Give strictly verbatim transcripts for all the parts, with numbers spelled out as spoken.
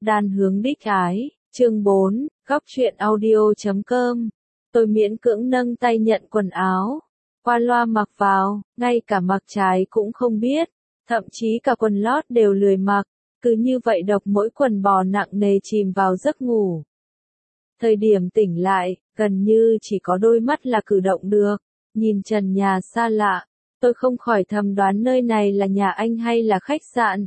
Đan hướng đích ái, chương bốn, góc truyện audio chấm com. Tôi miễn cưỡng nâng tay nhận quần áo, qua loa mặc vào, ngay cả mặc trái cũng không biết, thậm chí cả quần lót đều lười mặc, cứ như vậy độc mỗi quần bò nặng nề chìm vào giấc ngủ. Thời điểm tỉnh lại, gần như chỉ có đôi mắt là cử động được, nhìn trần nhà xa lạ, tôi không khỏi thầm đoán nơi này là nhà anh hay là khách sạn.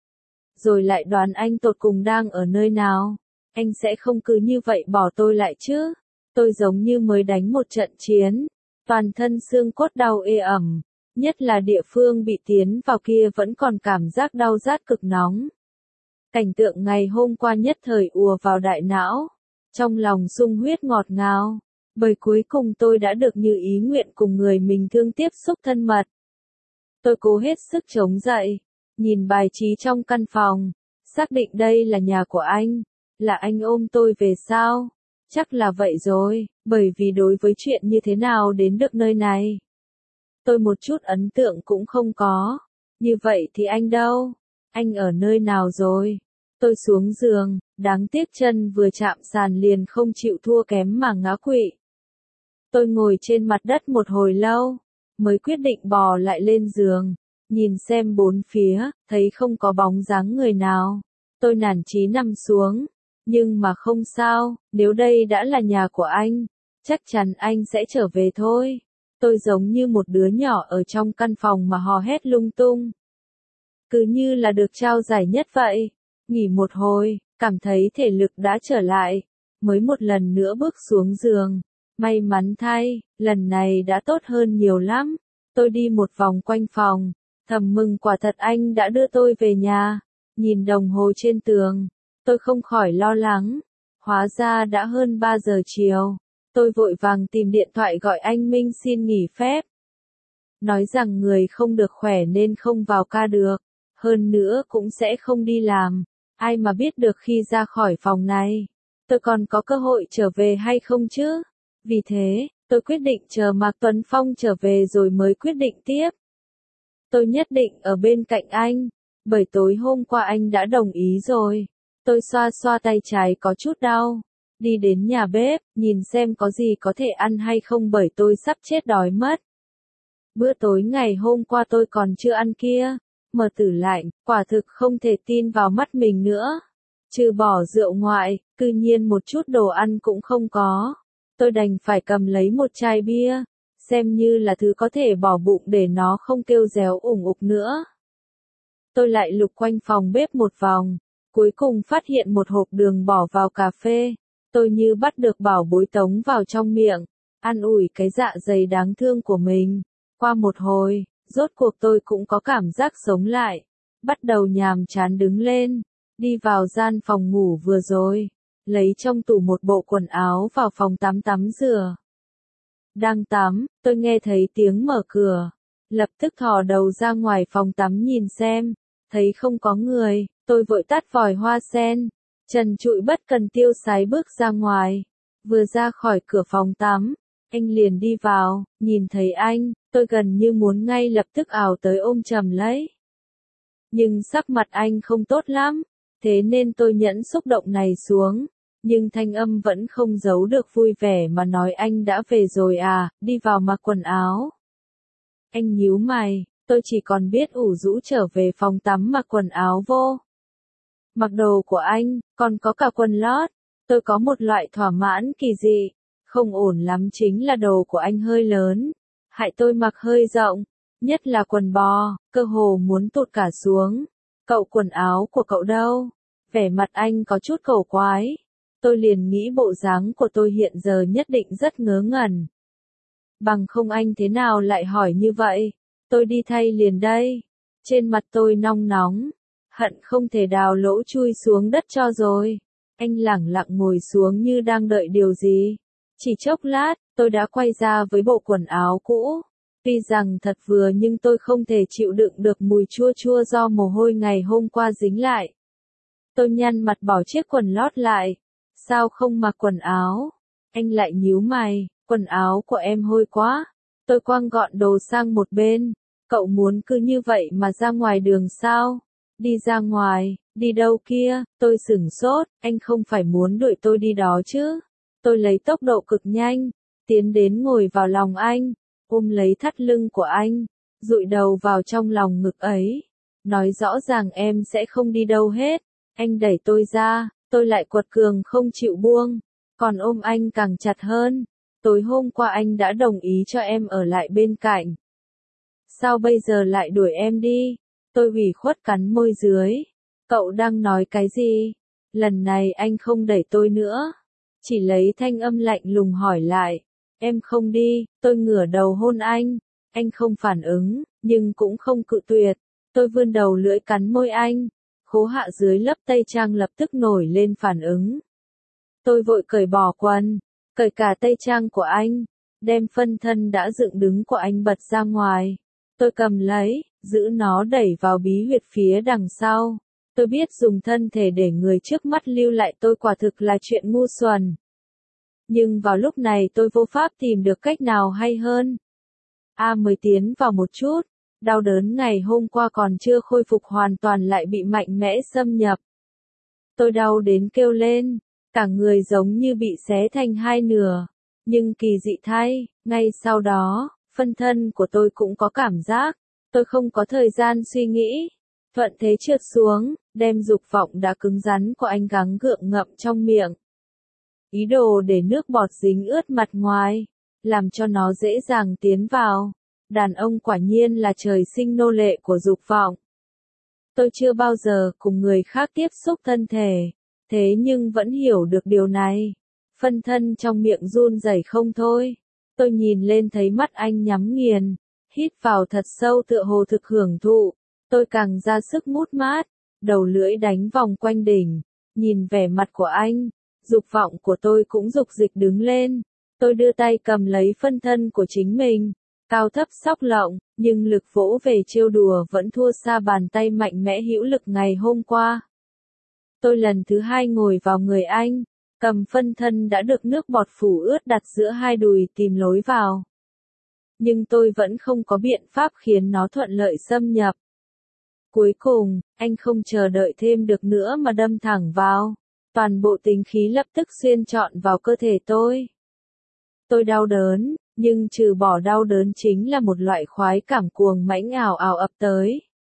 Rồi lại đoán anh tột cùng đang ở nơi nào, anh sẽ không cứ như vậy bỏ tôi lại chứ. Tôi giống như mới đánh một trận chiến, toàn thân xương cốt đau ê ẩm, nhất là địa phương bị tiến vào kia vẫn còn cảm giác đau rát cực nóng. Cảnh tượng ngày hôm qua nhất thời ùa vào đại não, trong lòng sung huyết ngọt ngào, bởi cuối cùng tôi đã được như ý nguyện cùng người mình thương tiếp xúc thân mật. Tôi cố hết sức chống dậy, nhìn bài trí trong căn phòng, xác định đây là nhà của anh, là anh ôm tôi về sao? Chắc là vậy rồi, bởi vì đối với chuyện như thế nào đến được nơi này, tôi một chút ấn tượng cũng không có. Như vậy thì anh đâu? Anh ở nơi nào rồi? Tôi xuống giường, đáng tiếc chân vừa chạm sàn liền không chịu thua kém mà ngã quỵ. Tôi ngồi trên mặt đất một hồi lâu, mới quyết định bò lại lên giường, nhìn xem bốn phía, thấy không có bóng dáng người nào. Tôi nản chí nằm xuống. Nhưng mà không sao, nếu đây đã là nhà của anh, chắc chắn anh sẽ trở về thôi. Tôi giống như một đứa nhỏ ở trong căn phòng mà hò hét lung tung. Cứ như là được trao giải nhất vậy. Nghỉ một hồi, cảm thấy thể lực đã trở lại, mới một lần nữa bước xuống giường. May mắn thay, lần này đã tốt hơn nhiều lắm. Tôi đi một vòng quanh phòng, thầm mừng quả thật anh đã đưa tôi về nhà. Nhìn đồng hồ trên tường, tôi không khỏi lo lắng, hóa ra đã hơn ba giờ chiều, tôi vội vàng tìm điện thoại gọi anh Minh xin nghỉ phép. Nói rằng người không được khỏe nên không vào ca được, hơn nữa cũng sẽ không đi làm, ai mà biết được khi ra khỏi phòng này, tôi còn có cơ hội trở về hay không chứ? Vì thế, tôi quyết định chờ Mạc Tuấn Phong trở về rồi mới quyết định tiếp. Tôi nhất định ở bên cạnh anh, bởi tối hôm qua anh đã đồng ý rồi. Tôi xoa xoa tay trái có chút đau, đi đến nhà bếp, nhìn xem có gì có thể ăn hay không bởi tôi sắp chết đói mất. Bữa tối ngày hôm qua tôi còn chưa ăn kia, mở tủ lạnh, quả thực không thể tin vào mắt mình nữa. Trừ bỏ rượu ngoại, cư nhiên một chút đồ ăn cũng không có. Tôi đành phải cầm lấy một chai bia, xem như là thứ có thể bỏ bụng để nó không kêu réo ủng ục nữa. Tôi lại lục quanh phòng bếp một vòng. Cuối cùng phát hiện một hộp đường bỏ vào cà phê, tôi như bắt được bảo bối tống vào trong miệng, an ủi cái dạ dày đáng thương của mình. Qua một hồi, rốt cuộc tôi cũng có cảm giác sống lại, bắt đầu nhàm chán đứng lên, đi vào gian phòng ngủ vừa rồi, lấy trong tủ một bộ quần áo vào phòng tắm tắm rửa. Đang tắm, tôi nghe thấy tiếng mở cửa, lập tức thò đầu ra ngoài phòng tắm nhìn xem, thấy không có người. Tôi vội tắt vòi hoa sen, trần trụi bất cần tiêu sái bước ra ngoài. Vừa ra khỏi cửa phòng tắm, anh liền đi vào, nhìn thấy anh, tôi gần như muốn ngay lập tức ào tới ôm chầm lấy. Nhưng sắc mặt anh không tốt lắm, thế nên tôi nhẫn xúc động này xuống, nhưng thanh âm vẫn không giấu được vui vẻ mà nói anh đã về rồi à, đi vào mặc quần áo. Anh nhíu mày, tôi chỉ còn biết ủ rũ trở về phòng tắm mặc quần áo vô. Mặc đồ của anh, còn có cả quần lót, tôi có một loại thỏa mãn kỳ dị, không ổn lắm chính là đồ của anh hơi lớn, hại tôi mặc hơi rộng, nhất là quần bò, cơ hồ muốn tụt cả xuống. Cậu quần áo của cậu đâu? Vẻ mặt anh có chút cổ quái, tôi liền nghĩ bộ dáng của tôi hiện giờ nhất định rất ngớ ngẩn. Bằng không anh thế nào lại hỏi như vậy, tôi đi thay liền đây, trên mặt tôi nong nóng. Hận không thể đào lỗ chui xuống đất cho rồi. Anh lẳng lặng ngồi xuống như đang đợi điều gì. Chỉ chốc lát, tôi đã quay ra với bộ quần áo cũ. Tuy rằng thật vừa nhưng tôi không thể chịu đựng được mùi chua chua do mồ hôi ngày hôm qua dính lại. Tôi nhăn mặt bỏ chiếc quần lót lại. Sao không mặc quần áo? Anh lại nhíu mày, quần áo của em hôi quá. Tôi quăng gọn đồ sang một bên. Cậu muốn cứ như vậy mà ra ngoài đường sao? Đi ra ngoài, đi đâu kia, tôi sửng sốt, anh không phải muốn đuổi tôi đi đó chứ. Tôi lấy tốc độ cực nhanh, tiến đến ngồi vào lòng anh, ôm lấy thắt lưng của anh, dụi đầu vào trong lòng ngực ấy. Nói rõ ràng em sẽ không đi đâu hết. Anh đẩy tôi ra, tôi lại quật cường không chịu buông, còn ôm anh càng chặt hơn. Tối hôm qua anh đã đồng ý cho em ở lại bên cạnh. Sao bây giờ lại đuổi em đi? Tôi ủy khuất cắn môi dưới. Cậu đang nói cái gì? Lần này anh không đẩy tôi nữa. Chỉ lấy thanh âm lạnh lùng hỏi lại. Em không đi, tôi ngửa đầu hôn anh. Anh không phản ứng, nhưng cũng không cự tuyệt. Tôi vươn đầu lưỡi cắn môi anh. Khố hạ dưới lớp tây trang lập tức nổi lên phản ứng. Tôi vội cởi bỏ quần, cởi cả tây trang của anh, đem phân thân đã dựng đứng của anh bật ra ngoài. Tôi cầm lấy, giữ nó đẩy vào bí huyệt phía đằng sau. Tôi biết dùng thân thể để người trước mắt lưu lại tôi quả thực là chuyện ngu xuẩn. Nhưng vào lúc này tôi vô pháp tìm được cách nào hay hơn. A mới tiến vào một chút, đau đớn ngày hôm qua còn chưa khôi phục hoàn toàn lại bị mạnh mẽ xâm nhập. Tôi đau đến kêu lên, cả người giống như bị xé thành hai nửa. Nhưng kỳ dị thay, ngay sau đó, phân thân của tôi cũng có cảm giác. Tôi không có thời gian suy nghĩ. Thuận thế trượt xuống, đem dục vọng đã cứng rắn của anh gắng gượng ngậm trong miệng. Ý đồ để nước bọt dính ướt mặt ngoài, làm cho nó dễ dàng tiến vào. Đàn ông quả nhiên là trời sinh nô lệ của dục vọng. Tôi chưa bao giờ cùng người khác tiếp xúc thân thể, thế nhưng vẫn hiểu được điều này. Phân thân trong miệng run rẩy không thôi. Tôi nhìn lên thấy mắt anh nhắm nghiền, hít vào thật sâu tựa hồ thực hưởng thụ. Tôi càng ra sức mút mát, đầu lưỡi đánh vòng quanh đỉnh, nhìn vẻ mặt của anh, dục vọng của tôi cũng dục dịch đứng lên. Tôi đưa tay cầm lấy phân thân của chính mình, cao thấp xóc lộng, nhưng lực vỗ về trêu đùa vẫn thua xa bàn tay mạnh mẽ hữu lực ngày hôm qua. Tôi lần thứ hai ngồi vào người anh, cầm phân thân đã được nước bọt phủ ướt đặt giữa hai đùi tìm lối vào. Nhưng tôi vẫn không có biện pháp khiến nó thuận lợi xâm nhập. Cuối cùng, anh không chờ đợi thêm được nữa mà đâm thẳng vào. Toàn bộ tính khí lập tức xuyên trọn vào cơ thể tôi. Tôi đau đớn, nhưng trừ bỏ đau đớn chính là một loại khoái cảm cuồng mãnh ảo ảo ập tới.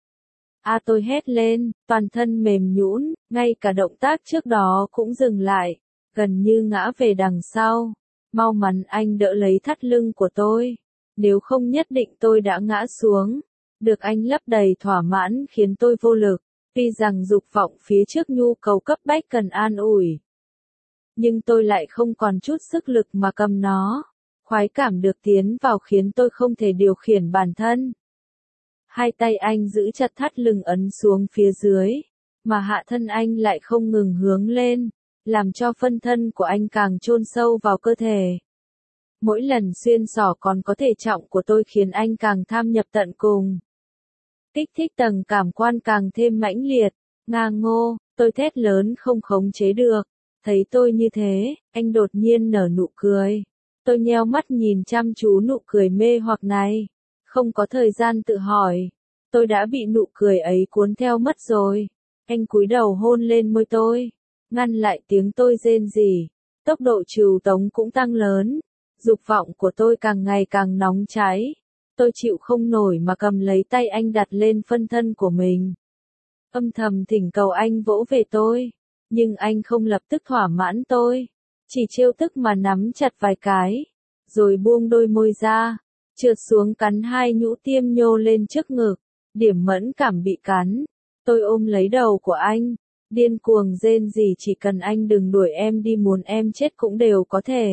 A à, tôi hét lên, toàn thân mềm nhũn, ngay cả động tác trước đó cũng dừng lại, gần như ngã về đằng sau. Mau mắn anh đỡ lấy thắt lưng của tôi, nếu không nhất định tôi đã ngã xuống. Được anh lấp đầy thỏa mãn khiến tôi vô lực, tuy rằng dục vọng phía trước nhu cầu cấp bách cần an ủi. Nhưng tôi lại không còn chút sức lực mà cầm nó. Khoái cảm được tiến vào khiến tôi không thể điều khiển bản thân. Hai tay anh giữ chặt thắt lưng ấn xuống phía dưới, mà hạ thân anh lại không ngừng hướng lên, làm cho phân thân của anh càng chôn sâu vào cơ thể. Mỗi lần xuyên xỏ còn có thể trọng của tôi khiến anh càng tham nhập tận cùng. Kích thích tầng cảm quan càng thêm mãnh liệt, ngang ngô, tôi thét lớn không khống chế được. Thấy tôi như thế, anh đột nhiên nở nụ cười. Tôi nheo mắt nhìn chăm chú nụ cười mê hoặc này. Không có thời gian tự hỏi. Tôi đã bị nụ cười ấy cuốn theo mất rồi. Anh cúi đầu hôn lên môi tôi, ngăn lại tiếng tôi rên rỉ. Tốc độ trừu tống cũng tăng lớn. Dục vọng của tôi càng ngày càng nóng cháy. Tôi chịu không nổi mà cầm lấy tay anh đặt lên phân thân của mình. Âm thầm thỉnh cầu anh vỗ về tôi. Nhưng anh không lập tức thỏa mãn tôi. Chỉ trêu tức mà nắm chặt vài cái. Rồi buông đôi môi ra. Trượt xuống cắn hai nhũ tiêm nhô lên trước ngực. Điểm mẫn cảm bị cắn. Tôi ôm lấy đầu của anh. Điên cuồng rên rỉ chỉ cần anh đừng đuổi em đi, muốn em chết cũng đều có thể.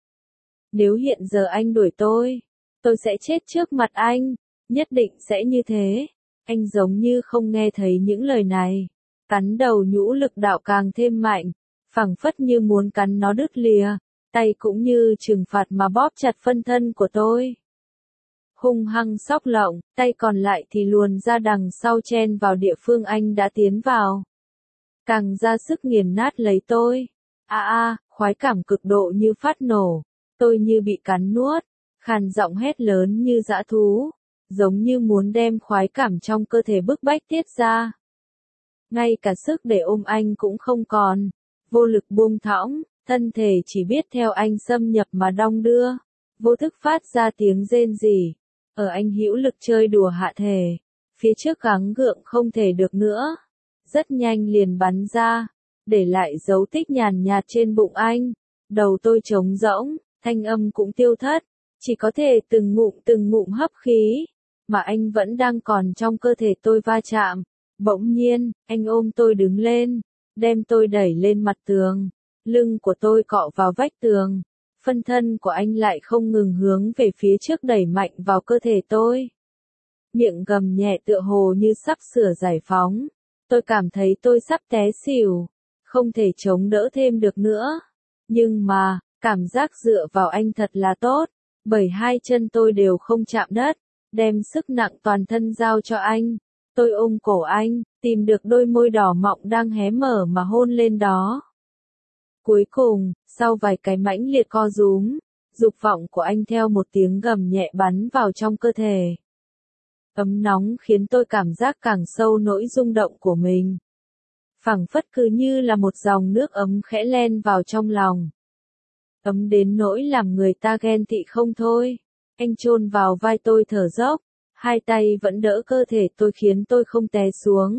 Nếu hiện giờ anh đuổi tôi, tôi sẽ chết trước mặt anh. Nhất định sẽ như thế. Anh giống như không nghe thấy những lời này. Cắn đầu nhũ lực đạo càng thêm mạnh, phảng phất như muốn cắn nó đứt lìa, tay cũng như trừng phạt mà bóp chặt phân thân của tôi. Hung hăng xóc lộng, tay còn lại thì luồn ra đằng sau chen vào địa phương anh đã tiến vào. Càng ra sức nghiền nát lấy tôi. A a, khoái cảm cực độ như phát nổ, tôi như bị cắn nuốt, khàn giọng hét lớn như dã thú, giống như muốn đem khoái cảm trong cơ thể bức bách tiết ra. ngay cả sức để ôm anh cũng không còn, vô lực buông thõng, thân thể chỉ biết theo anh xâm nhập mà đong đưa, vô thức phát ra tiếng rên rỉ. Ở anh hữu lực chơi đùa hạ thể, phía trước gắng gượng không thể được nữa, rất nhanh liền bắn ra, để lại dấu tích nhàn nhạt trên bụng anh. Đầu tôi trống rỗng, thanh âm cũng tiêu thất, chỉ có thể từng ngụm từng ngụm hấp khí, mà anh vẫn đang còn trong cơ thể tôi va chạm. Bỗng nhiên, anh ôm tôi đứng lên, đem tôi đẩy lên mặt tường, lưng của tôi cọ vào vách tường, phân thân của anh lại không ngừng hướng về phía trước đẩy mạnh vào cơ thể tôi. Miệng gầm nhẹ tựa hồ như sắp sửa giải phóng, tôi cảm thấy tôi sắp té xỉu, không thể chống đỡ thêm được nữa. Nhưng mà, cảm giác dựa vào anh thật là tốt, bởi hai chân tôi đều không chạm đất, đem sức nặng toàn thân giao cho anh. Tôi ôm cổ anh, tìm được đôi môi đỏ mọng đang hé mở mà hôn lên đó. Cuối cùng, sau vài cái mãnh liệt co rúm, dục vọng của anh theo một tiếng gầm nhẹ bắn vào trong cơ thể. Ấm nóng khiến tôi cảm giác càng sâu nỗi rung động của mình. Phảng phất cứ như là một dòng nước ấm khẽ len vào trong lòng. Ấm đến nỗi làm người ta ghen tị không thôi. Anh chôn vào vai tôi thở dốc, hai tay vẫn đỡ cơ thể tôi khiến tôi không té xuống.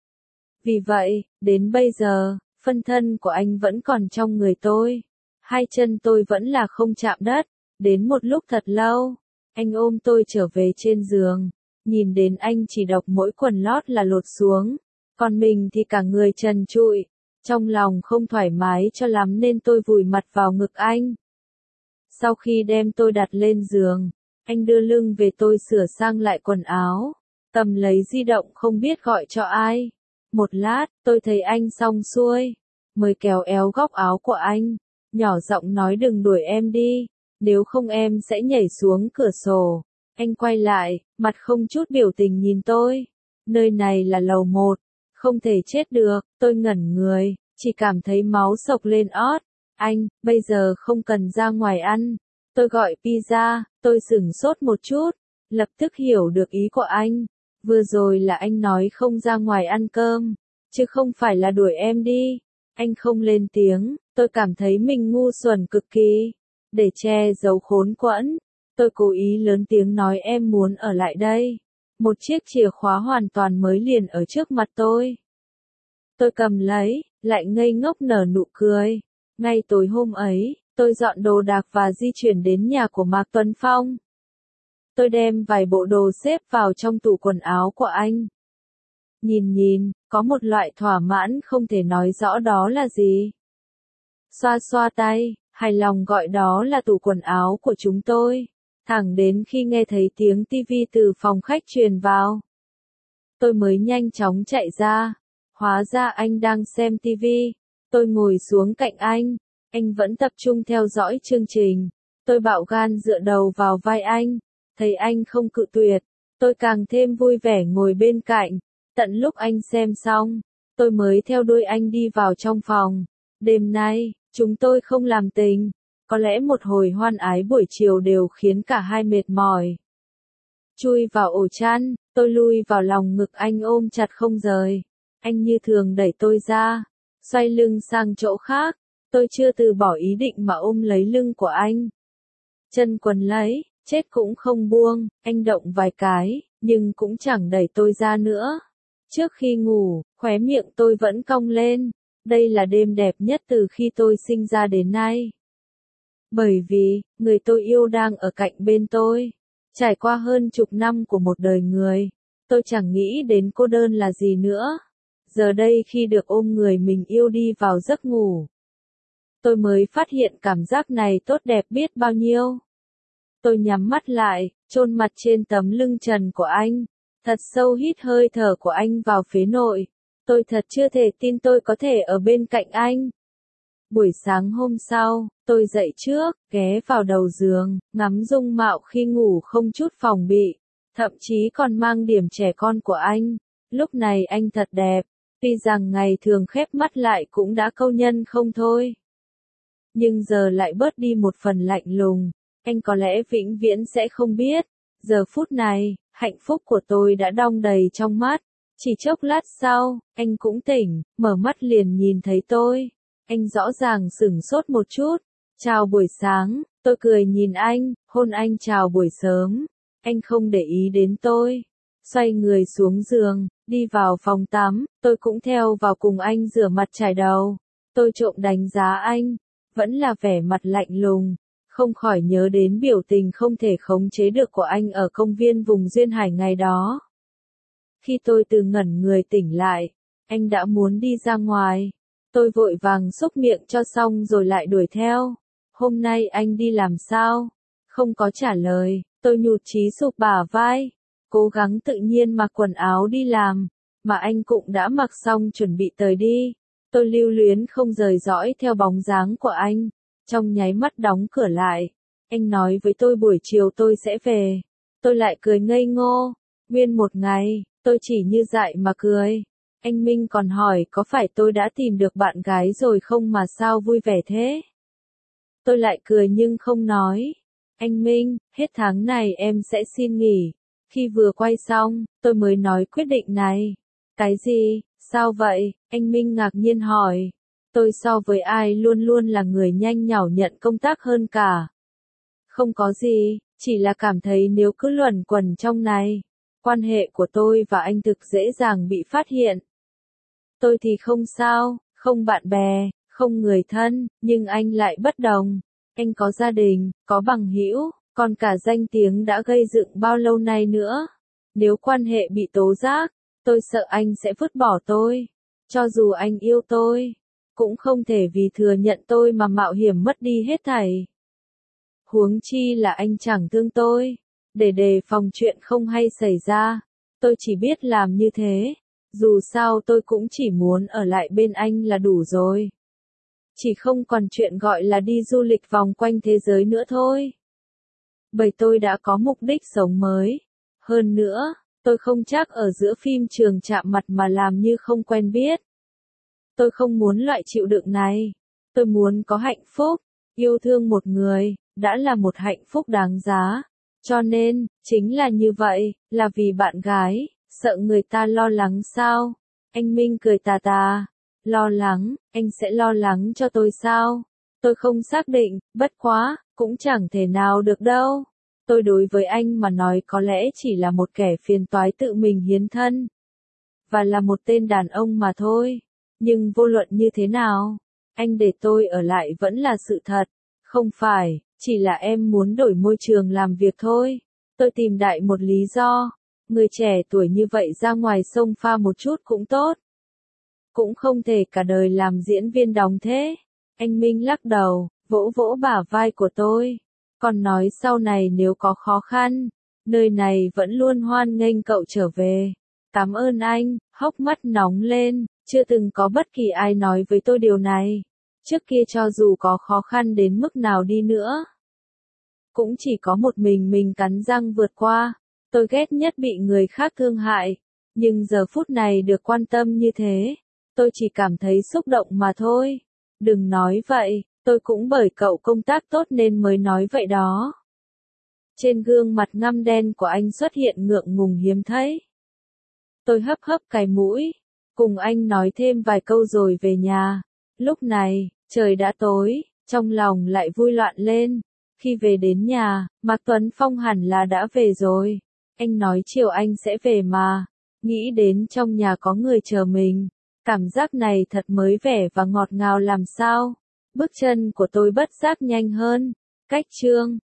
Vì vậy, đến bây giờ, phân thân của anh vẫn còn trong người tôi. Hai chân tôi vẫn là không chạm đất. Đến một lúc thật lâu, anh ôm tôi trở về trên giường. Nhìn đến anh chỉ đọc mỗi quần lót là lột xuống, còn mình thì cả người trần trụi. Trong lòng không thoải mái cho lắm nên tôi vùi mặt vào ngực anh. Sau khi đem tôi đặt lên giường, anh đưa lưng về tôi sửa sang lại quần áo, cầm lấy di động không biết gọi cho ai. Một lát, tôi thấy anh xong xuôi, mới kéo éo góc áo của anh, nhỏ giọng nói đừng đuổi em đi, nếu không em sẽ nhảy xuống cửa sổ. Anh quay lại, mặt không chút biểu tình nhìn tôi. Nơi này là lầu một, không thể chết được. Tôi ngẩn người, chỉ cảm thấy máu sộc lên ót. Anh, bây giờ không cần ra ngoài ăn. Tôi gọi pizza, tôi sửng sốt một chút, lập tức hiểu được ý của anh. Vừa rồi là anh nói không ra ngoài ăn cơm, chứ không phải là đuổi em đi. Anh không lên tiếng, tôi cảm thấy mình ngu xuẩn cực kỳ. Để che giấu khốn quẫn, tôi cố ý lớn tiếng nói em muốn ở lại đây. Một chiếc chìa khóa hoàn toàn mới liền ở trước mặt tôi. Tôi cầm lấy, lại ngây ngốc nở nụ cười. Ngay tối hôm ấy, tôi dọn đồ đạc và di chuyển đến nhà của Mạc Tuấn Phong. Tôi đem vài bộ đồ xếp vào trong tủ quần áo của anh. Nhìn nhìn, có một loại thỏa mãn không thể nói rõ đó là gì. Xoa xoa tay, hài lòng gọi đó là tủ quần áo của chúng tôi. Thẳng đến khi nghe thấy tiếng tivi từ phòng khách truyền vào, tôi mới nhanh chóng chạy ra. Hóa ra anh đang xem tivi. Tôi ngồi xuống cạnh anh, anh vẫn tập trung theo dõi chương trình. Tôi bạo gan dựa đầu vào vai anh, thấy anh không cự tuyệt, tôi càng thêm vui vẻ ngồi bên cạnh. Tận lúc anh xem xong, tôi mới theo đuôi anh đi vào trong phòng. Đêm nay, chúng tôi không làm tình. Có lẽ một hồi hoan ái buổi chiều đều khiến cả hai mệt mỏi. Chui vào ổ chăn, tôi lui vào lòng ngực anh ôm chặt không rời. Anh như thường đẩy tôi ra, xoay lưng sang chỗ khác. Tôi chưa từ bỏ ý định mà ôm lấy lưng của anh. Chân quần lấy, chết cũng không buông, anh động vài cái, nhưng cũng chẳng đẩy tôi ra nữa. Trước khi ngủ, khóe miệng tôi vẫn cong lên. Đây là đêm đẹp nhất từ khi tôi sinh ra đến nay. Bởi vì, người tôi yêu đang ở cạnh bên tôi. Trải qua hơn chục năm của một đời người, tôi chẳng nghĩ đến cô đơn là gì nữa. Giờ đây khi được ôm người mình yêu đi vào giấc ngủ, tôi mới phát hiện cảm giác này tốt đẹp biết bao nhiêu. Tôi nhắm mắt lại, chôn mặt trên tấm lưng trần của anh, thật sâu hít hơi thở của anh vào phế nội. Tôi thật chưa thể tin tôi có thể ở bên cạnh anh. Buổi sáng hôm sau, tôi dậy trước, ghé vào đầu giường, ngắm dung mạo khi ngủ không chút phòng bị, thậm chí còn mang điểm trẻ con của anh. Lúc này anh thật đẹp, tuy rằng ngày thường khép mắt lại cũng đã câu nhân không thôi. Nhưng giờ lại bớt đi một phần lạnh lùng, anh có lẽ vĩnh viễn sẽ không biết. Giờ phút này, hạnh phúc của tôi đã đong đầy trong mắt, Chỉ chốc lát sau, anh cũng tỉnh, mở mắt liền nhìn thấy tôi. Anh rõ ràng sửng sốt một chút. Chào buổi sáng, tôi cười nhìn anh, hôn anh chào buổi sớm. Anh không để ý đến tôi. Xoay người xuống giường, đi vào phòng tắm, tôi cũng theo vào cùng anh rửa mặt chải đầu. Tôi trộm đánh giá anh, vẫn là vẻ mặt lạnh lùng, không khỏi nhớ đến biểu tình không thể khống chế được của anh ở công viên vùng Duyên Hải ngày đó. Khi tôi từ ngẩn người tỉnh lại, anh đã muốn đi ra ngoài. Tôi vội vàng xúc miệng cho xong rồi lại đuổi theo. Hôm nay anh đi làm sao? Không có trả lời, tôi nhụt chí sụp bả vai. Cố gắng tự nhiên mặc quần áo đi làm, mà anh cũng đã mặc xong chuẩn bị tới đi. Tôi lưu luyến không rời dõi theo bóng dáng của anh, trong nháy mắt đóng cửa lại. Anh nói với tôi buổi chiều tôi sẽ về. Tôi lại cười ngây ngô. Nguyên một ngày, tôi chỉ như dại mà cười. Anh Minh còn hỏi có phải tôi đã tìm được bạn gái rồi không mà sao vui vẻ thế? Tôi lại cười nhưng không nói. Anh Minh, hết tháng này em sẽ xin nghỉ. Khi vừa quay xong, tôi mới nói quyết định này. Cái gì? Sao vậy? Anh Minh ngạc nhiên hỏi. Tôi so với ai luôn luôn là người nhanh nhảu nhận công tác hơn cả. Không có gì, chỉ là cảm thấy nếu cứ luẩn quẩn trong này, quan hệ của tôi và anh thực dễ dàng bị phát hiện. Tôi thì không sao, không bạn bè, không người thân, nhưng anh lại bất đồng. Anh có gia đình, có bằng hữu, còn cả danh tiếng đã gây dựng bao lâu nay nữa. Nếu quan hệ bị tố giác, tôi sợ anh sẽ vứt bỏ tôi. Cho dù anh yêu tôi, cũng không thể vì thừa nhận tôi mà mạo hiểm mất đi hết thảy. Huống chi là anh chẳng thương tôi. Để đề phòng chuyện không hay xảy ra, tôi chỉ biết làm như thế. Dù sao tôi cũng chỉ muốn ở lại bên anh là đủ rồi. Chỉ không còn chuyện gọi là đi du lịch vòng quanh thế giới nữa thôi. Bởi tôi đã có mục đích sống mới. Hơn nữa, tôi không chắc ở giữa phim trường chạm mặt mà làm như không quen biết. Tôi không muốn loại chịu đựng này. Tôi muốn có hạnh phúc. Yêu thương một người, đã là một hạnh phúc đáng giá. Cho nên, chính là như vậy, là vì bạn gái, sợ người ta lo lắng sao? Anh Minh cười tà tà. Lo lắng, anh sẽ lo lắng cho tôi sao? Tôi không xác định, bất quá, cũng chẳng thể nào được đâu. Tôi đối với anh mà nói có lẽ chỉ là một kẻ phiền toái tự mình hiến thân. Và là một tên đàn ông mà thôi. Nhưng vô luận như thế nào, anh để tôi ở lại vẫn là sự thật. Không phải, chỉ là em muốn đổi môi trường làm việc thôi. Tôi tìm đại một lý do. Người trẻ tuổi như vậy ra ngoài sông pha một chút cũng tốt. Cũng không thể cả đời làm diễn viên đóng thế. Anh Minh lắc đầu, vỗ vỗ bả vai của tôi. Còn nói sau này nếu có khó khăn, nơi này vẫn luôn hoan nghênh cậu trở về. Cảm ơn anh, hốc mắt nóng lên, chưa từng có bất kỳ ai nói với tôi điều này. Trước kia cho dù có khó khăn đến mức nào đi nữa, cũng chỉ có một mình mình cắn răng vượt qua. Tôi ghét nhất bị người khác thương hại, nhưng giờ phút này được quan tâm như thế, tôi chỉ cảm thấy xúc động mà thôi. Đừng nói vậy, tôi cũng bởi cậu công tác tốt nên mới nói vậy đó. Trên gương mặt ngăm đen của anh xuất hiện ngượng ngùng hiếm thấy. Tôi hấp hấp cái mũi, cùng anh nói thêm vài câu rồi về nhà. Lúc này, trời đã tối, trong lòng lại vui loạn lên. Khi về đến nhà, Mạc Tuấn Phong hẳn là đã về rồi. Anh nói chiều anh sẽ về mà. Nghĩ đến trong nhà có người chờ mình. Cảm giác này thật mới vẻ và ngọt ngào làm sao. Bước chân của tôi bất giác nhanh hơn. Cách chương